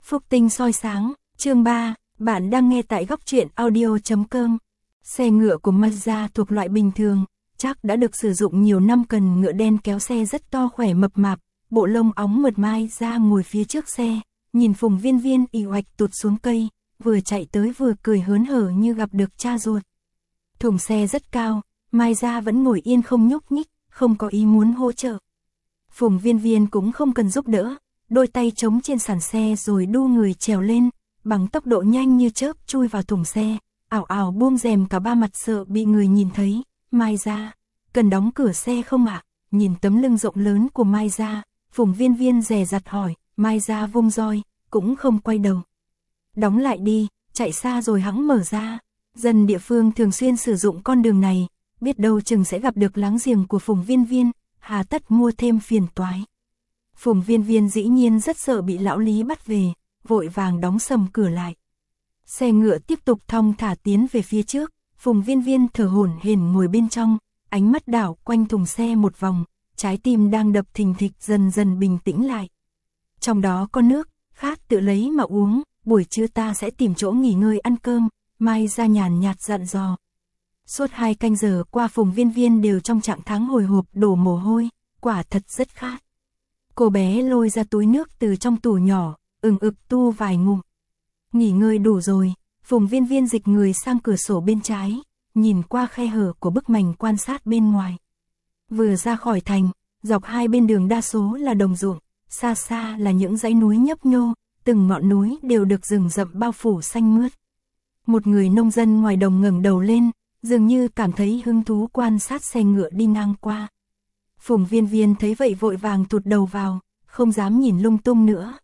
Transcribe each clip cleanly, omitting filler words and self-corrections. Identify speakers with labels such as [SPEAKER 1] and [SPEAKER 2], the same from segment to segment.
[SPEAKER 1] Phúc tinh soi sáng, chương 3, bạn đang nghe tại góc truyện audio.com. Xe ngựa của Mazda thuộc loại bình thường, chắc đã được sử dụng nhiều năm, cần ngựa đen kéo xe rất to khỏe mập mạp, bộ lông óng mượt. Mazda ngồi phía trước xe, nhìn Phùng Viên Viên ì oạch tụt xuống cây, vừa chạy tới vừa cười hớn hở như gặp được cha ruột. Thùng xe rất cao, Mazda vẫn ngồi yên không nhúc nhích, không có ý muốn hỗ trợ. Phùng Viên Viên cũng không cần giúp đỡ, đôi tay chống trên sàn xe rồi đu người trèo lên, bằng tốc độ nhanh như chớp chui vào thùng xe, ảo ảo buông rèm cả ba mặt sợ bị người nhìn thấy. Mazda, cần đóng cửa xe không ạ? Nhìn tấm lưng rộng lớn của Mazda, Phùng Viên Viên dè dặt hỏi. Mazda vung roi, cũng không quay đầu. Đóng lại đi, chạy xa rồi hẵng mở ra. Dân địa phương thường xuyên sử dụng con đường này, biết đâu chừng sẽ gặp được láng giềng của Phùng Viên Viên, hà tất mua thêm phiền toái. Phùng Viên Viên dĩ nhiên rất sợ bị lão Lý bắt về, vội vàng đóng sầm cửa lại. Xe ngựa tiếp tục thong thả tiến về phía trước, Phùng Viên Viên thở hổn hển ngồi bên trong, ánh mắt đảo quanh thùng xe một vòng, trái tim đang đập thình thịch dần dần bình tĩnh lại. Trong đó có nước, khát tự lấy mà uống, buổi trưa ta sẽ tìm chỗ nghỉ ngơi ăn cơm, Mazda nhàn nhạt dặn dò. Suốt 2 canh giờ qua Phùng Viên Viên đều trong trạng thái hồi hộp đổ mồ hôi, quả thật rất khát. Cô bé lôi ra túi nước từ trong tủ nhỏ, ực tu vài ngụm. Nghỉ ngơi đủ rồi, Phùng Viên Viên dịch người sang cửa sổ bên trái, nhìn qua khe hở của bức mành quan sát bên ngoài. Vừa ra khỏi thành, dọc hai bên đường đa số là đồng ruộng, xa xa là những dãy núi nhấp nhô, từng ngọn núi đều được rừng rậm bao phủ xanh mướt. Một người nông dân ngoài đồng ngẩng đầu lên, dường như cảm thấy hứng thú quan sát xe ngựa đi ngang qua. Phùng Viên Viên thấy vậy vội vàng tụt đầu vào, không dám nhìn lung tung nữa.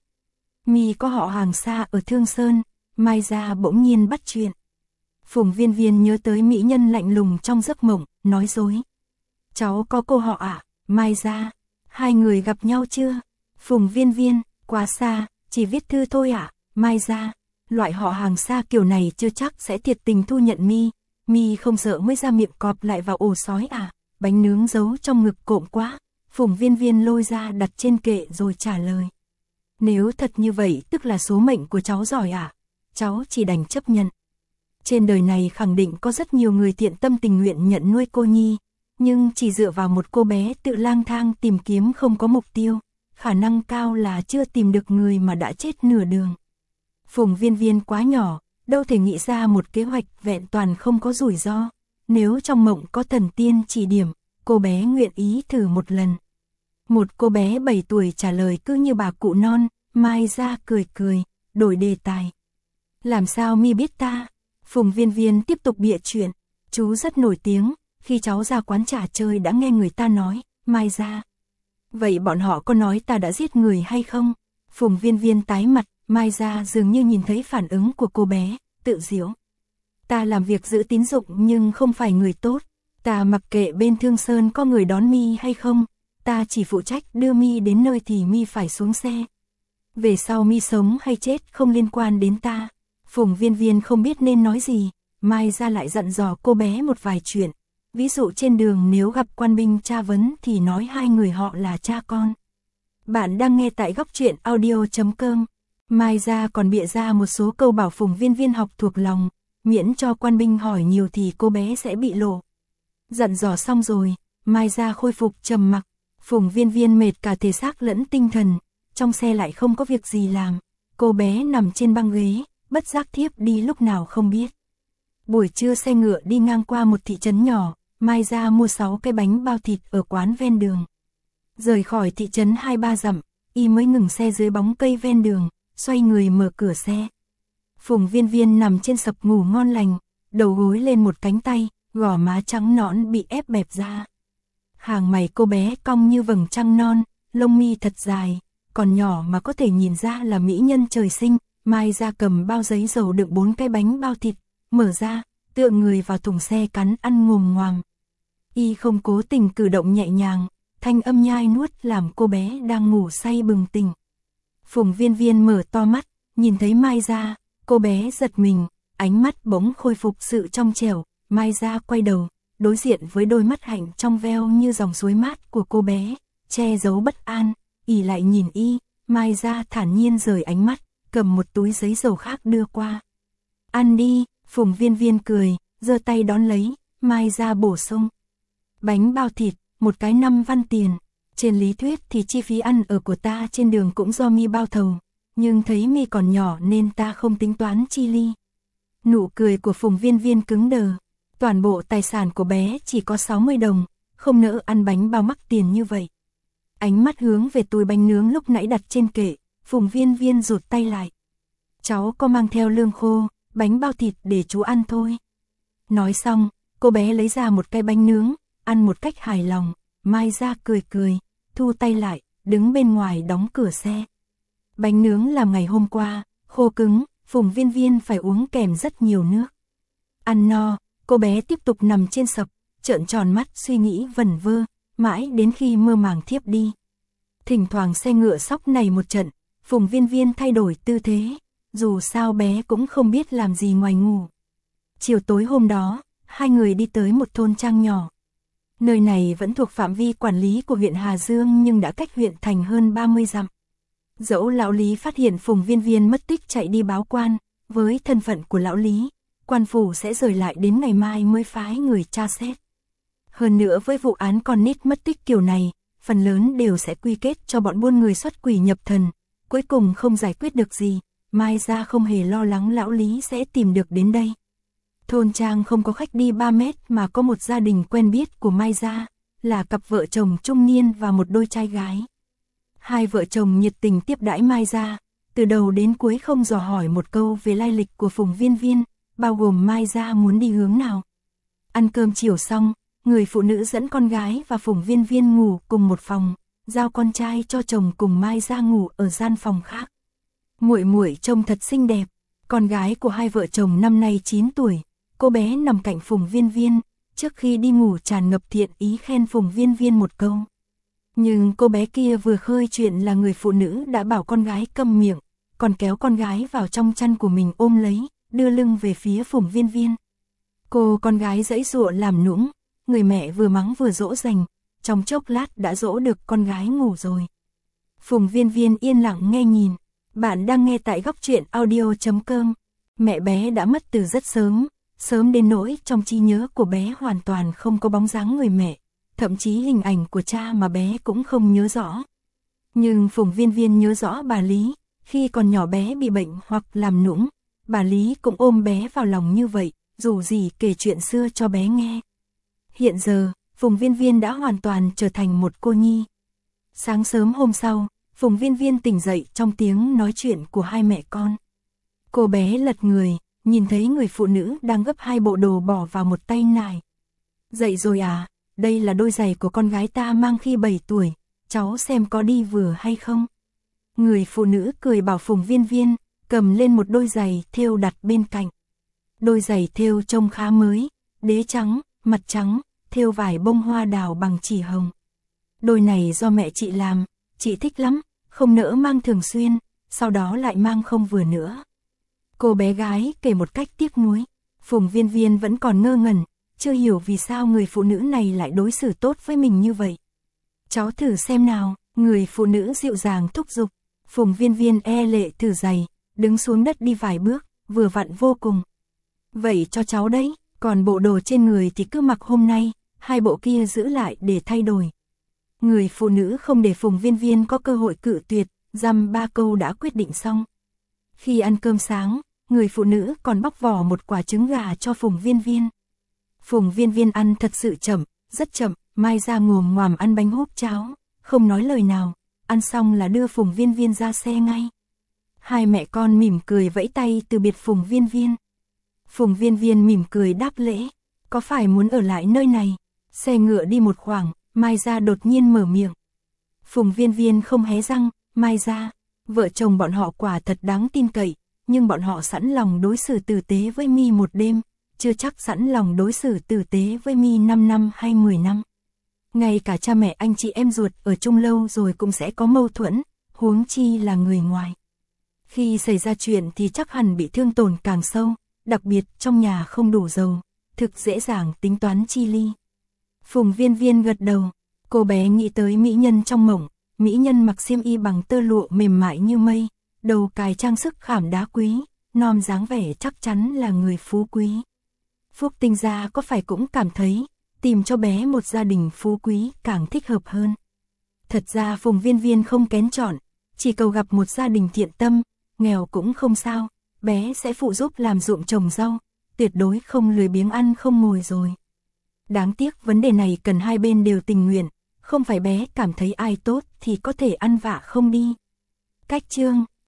[SPEAKER 1] Mi có họ hàng xa ở Thương Sơn, Mazda bỗng nhiên bắt chuyện. Phùng Viên Viên nhớ tới mỹ nhân lạnh lùng trong giấc mộng, nói dối. Cháu có cô họ ạ, Mazda, hai người gặp nhau chưa? Phùng Viên Viên, quá xa, chỉ viết thư thôi ạ, Mazda, loại họ hàng xa kiểu này chưa chắc sẽ thiệt tình thu nhận Mi. Mi không sợ mới ra miệng cọp lại vào ổ sói à? Bánh nướng giấu trong ngực cộm quá. Phùng Viên Viên lôi ra đặt trên kệ rồi trả lời. Nếu thật như vậy tức là số mệnh của cháu giỏi à? Cháu chỉ đành chấp nhận. Trên đời này khẳng định có rất nhiều người thiện tâm tình nguyện nhận nuôi cô nhi, nhưng chỉ dựa vào một cô bé tự lang thang tìm kiếm không có mục tiêu, khả năng cao là chưa tìm được người mà đã chết nửa đường. Phùng Viên Viên quá nhỏ, đâu thể nghĩ ra một kế hoạch vẹn toàn không có rủi ro. Nếu trong mộng có thần tiên chỉ điểm, cô bé nguyện ý thử một lần. Một cô bé 7 tuổi trả lời cứ như bà cụ non. Mazda cười cười, đổi đề tài. Làm sao Mi biết ta? Phùng Viên Viên tiếp tục bịa chuyện. Chú rất nổi tiếng, khi cháu ra quán trà chơi đã nghe người ta nói. Mazda. Vậy bọn họ có nói ta đã giết người hay không? Phùng Viên Viên tái mặt, Mazda dường như nhìn thấy phản ứng của cô bé, tự giễu. Ta làm việc giữ tín dụng nhưng không phải người tốt. Ta mặc kệ bên Thương Sơn có người đón Mi hay không. Ta chỉ phụ trách đưa Mi đến nơi thì Mi phải xuống xe. Về sau Mi sống hay chết không liên quan đến ta. Phùng Viên Viên không biết nên nói gì. Mai ra lại dặn dò cô bé một vài chuyện. Ví dụ trên đường nếu gặp quan binh tra vấn thì nói hai người họ là cha con. Bạn đang nghe tại góc truyện audio.com. Mai ra còn bịa ra một số câu bảo Phùng Viên Viên học thuộc lòng. Miễn cho quan binh hỏi nhiều thì cô bé sẽ bị lộ. Dặn dò xong rồi, Mai ra khôi phục trầm mặc. Phùng Viên Viên mệt cả thể xác lẫn tinh thần. Trong xe lại không có việc gì làm. Cô bé nằm trên băng ghế, bất giác thiếp đi lúc nào không biết. Buổi trưa xe ngựa đi ngang qua một thị trấn nhỏ. Mai ra mua 6 cái bánh bao thịt ở quán ven đường. Rời khỏi thị trấn 2-3 dặm, y mới ngừng xe dưới bóng cây ven đường, xoay người mở cửa xe. Phùng Viên Viên nằm trên sập ngủ ngon lành, đầu gối lên một cánh tay, gò má trắng nõn bị ép bẹp ra. Hàng mày cô bé cong như vầng trăng non, lông mi thật dài, còn nhỏ mà có thể nhìn ra là mỹ nhân trời sinh. Mai ra cầm bao giấy dầu đựng 4 cái bánh bao thịt, mở ra, tựa người vào thùng xe cắn ăn ngồm ngoàm. Y không cố tình cử động nhẹ nhàng, thanh âm nhai nuốt làm cô bé đang ngủ say bừng tỉnh. Phùng Viên Viên mở to mắt, nhìn thấy Mai ra, cô bé giật mình, ánh mắt bỗng khôi phục sự trong trẻo. Mai ra quay đầu, đối diện với đôi mắt hạnh trong veo như dòng suối mát của cô bé, che giấu bất an, ỉ lại nhìn y. Mai ra thản nhiên rời ánh mắt, cầm một túi giấy dầu khác đưa qua. Ăn đi, Phùng Viên Viên cười, giơ tay đón lấy, Mai Gia bổ sung. Bánh bao thịt, một cái 5 văn tiền. Trên lý thuyết thì chi phí ăn ở của ta trên đường cũng do mi bao thầu, nhưng thấy mi còn nhỏ nên ta không tính toán chi ly. Nụ cười của Phùng Viên Viên cứng đờ. Toàn bộ tài sản của bé chỉ có 60 đồng, không nỡ ăn bánh bao mắc tiền như vậy. Ánh mắt hướng về túi bánh nướng lúc nãy đặt trên kệ, Phùng Viên Viên rụt tay lại. Cháu có mang theo lương khô, bánh bao thịt để chú ăn thôi. Nói xong, cô bé lấy ra một cái bánh nướng, ăn một cách hài lòng. Mai Gia cười cười, thu tay lại, đứng bên ngoài đóng cửa xe. Bánh nướng làm ngày hôm qua, khô cứng, Phùng Viên Viên phải uống kèm rất nhiều nước. Ăn no, cô bé tiếp tục nằm trên sập, trợn tròn mắt suy nghĩ vẩn vơ, mãi đến khi mơ màng thiếp đi. Thỉnh thoảng xe ngựa sóc này một trận, Phùng Viên Viên thay đổi tư thế, dù sao bé cũng không biết làm gì ngoài ngủ. Chiều tối hôm đó, hai người đi tới một thôn trang nhỏ. Nơi này vẫn thuộc phạm vi quản lý của huyện Hà Dương nhưng đã cách huyện thành hơn 30 dặm. Dẫu lão Lý phát hiện Phùng Viên Viên mất tích chạy đi báo quan, với thân phận của lão Lý, quan phủ sẽ rời lại đến ngày mai mới phái người tra xét. Hơn nữa với vụ án con nít mất tích kiểu này, phần lớn đều sẽ quy kết cho bọn buôn người xuất quỷ nhập thần, cuối cùng không giải quyết được gì, Mai Gia không hề lo lắng lão Lý sẽ tìm được đến đây. Thôn trang không có khách đi 3 mét mà có một gia đình quen biết của Mai Gia, là cặp vợ chồng trung niên và một đôi trai gái. Hai vợ chồng nhiệt tình tiếp đãi Mai Gia, từ đầu đến cuối không dò hỏi một câu về lai lịch của Phùng Viên Viên, bao gồm Mai Gia muốn đi hướng nào. Ăn cơm chiều xong, người phụ nữ dẫn con gái và Phùng Viên Viên ngủ cùng một phòng, giao con trai cho chồng cùng Mai Gia ngủ ở gian phòng khác. Muội muội trông thật xinh đẹp, con gái của hai vợ chồng năm nay 9 tuổi, cô bé nằm cạnh Phùng Viên Viên, trước khi đi ngủ tràn ngập thiện ý khen Phùng Viên Viên một câu. Nhưng cô bé kia vừa khơi chuyện là người phụ nữ đã bảo con gái câm miệng, còn kéo con gái vào trong chăn của mình ôm lấy, đưa lưng về phía Phùng Viên Viên. Cô con gái giãy giụa làm nũng, người mẹ vừa mắng vừa dỗ dành, trong chốc lát đã dỗ được con gái ngủ rồi. Phùng Viên Viên yên lặng nghe nhìn. Bạn đang nghe tại góc truyện audio.com. Mẹ bé đã mất từ rất sớm, sớm đến nỗi trong trí nhớ của bé hoàn toàn không có bóng dáng người mẹ, thậm chí hình ảnh của cha mà bé cũng không nhớ rõ. Nhưng Phùng Viên Viên nhớ rõ bà Lý, khi còn nhỏ bé bị bệnh hoặc làm nũng, bà Lý cũng ôm bé vào lòng như vậy, dù gì kể chuyện xưa cho bé nghe. Hiện giờ, Phùng Viên Viên đã hoàn toàn trở thành một cô nhi. Sáng sớm hôm sau, Phùng Viên Viên tỉnh dậy trong tiếng nói chuyện của hai mẹ con. Cô bé lật người, nhìn thấy người phụ nữ đang gấp hai bộ đồ bỏ vào một tay nải. Dậy rồi à, đây là đôi giày của con gái ta mang khi 7 tuổi, cháu xem có đi vừa hay không. Người phụ nữ cười bảo Phùng Viên Viên, cầm lên một đôi giày thêu đặt bên cạnh. Đôi giày thêu trông khá mới, đế trắng, mặt trắng, thêu vải bông hoa đào bằng chỉ hồng. Đôi này do mẹ chị làm, chị thích lắm, không nỡ mang thường xuyên, sau đó lại mang không vừa nữa. Cô bé gái kể một cách tiếc nuối. Phùng Viên Viên vẫn còn ngơ ngẩn, chưa hiểu vì sao người phụ nữ này lại đối xử tốt với mình như vậy. Cháu thử xem nào, người phụ nữ dịu dàng thúc giục. Phùng Viên Viên e lệ thử giày, đứng xuống đất đi vài bước, vừa vặn vô cùng. Vậy cho cháu đấy, còn bộ đồ trên người thì cứ mặc hôm nay, hai bộ kia giữ lại để thay đổi. Người phụ nữ không để Phùng Viên Viên có cơ hội cự tuyệt, dăm ba câu đã quyết định xong. Khi ăn cơm sáng, người phụ nữ còn bóc vỏ một quả trứng gà cho Phùng Viên Viên. Phùng Viên Viên ăn thật sự chậm, rất chậm, Mai Gia ngồm ngoàm ăn bánh húp cháo, không nói lời nào, ăn xong là đưa Phùng Viên Viên ra xe ngay. Hai mẹ con mỉm cười vẫy tay từ biệt Phùng Viên Viên. Phùng Viên Viên mỉm cười đáp lễ, có phải muốn ở lại nơi này? Xe ngựa đi một khoảng, Mai Gia đột nhiên mở miệng. Phùng Viên Viên không hé răng, Mai Gia, vợ chồng bọn họ quả thật đáng tin cậy, nhưng bọn họ sẵn lòng đối xử tử tế với mi một đêm, chưa chắc sẵn lòng đối xử tử tế với mi 5 năm hay 10 năm. Ngay cả cha mẹ anh chị em ruột ở chung lâu rồi cũng sẽ có mâu thuẫn, huống chi là người ngoài. Khi xảy ra chuyện thì chắc hẳn bị thương tổn càng sâu, đặc biệt trong nhà không đủ giàu, thực dễ dàng tính toán chi ly. Phùng Viên Viên gật đầu, cô bé nghĩ tới mỹ nhân trong mộng, mỹ nhân mặc xiêm y bằng tơ lụa mềm mại như mây, đầu cài trang sức khảm đá quý, nom dáng vẻ chắc chắn là người phú quý. Phúc Tinh gia có phải cũng cảm thấy, tìm cho bé một gia đình phú quý càng thích hợp hơn. Thật ra Phùng Viên Viên không kén chọn, chỉ cầu gặp một gia đình thiện tâm, nghèo cũng không sao, bé sẽ phụ giúp làm ruộng trồng rau, tuyệt đối không lười biếng ăn không ngồi rồi. Đáng tiếc vấn đề này cần hai bên đều tình nguyện, không phải bé cảm thấy ai tốt thì có thể ăn vạ không đi. Cách chương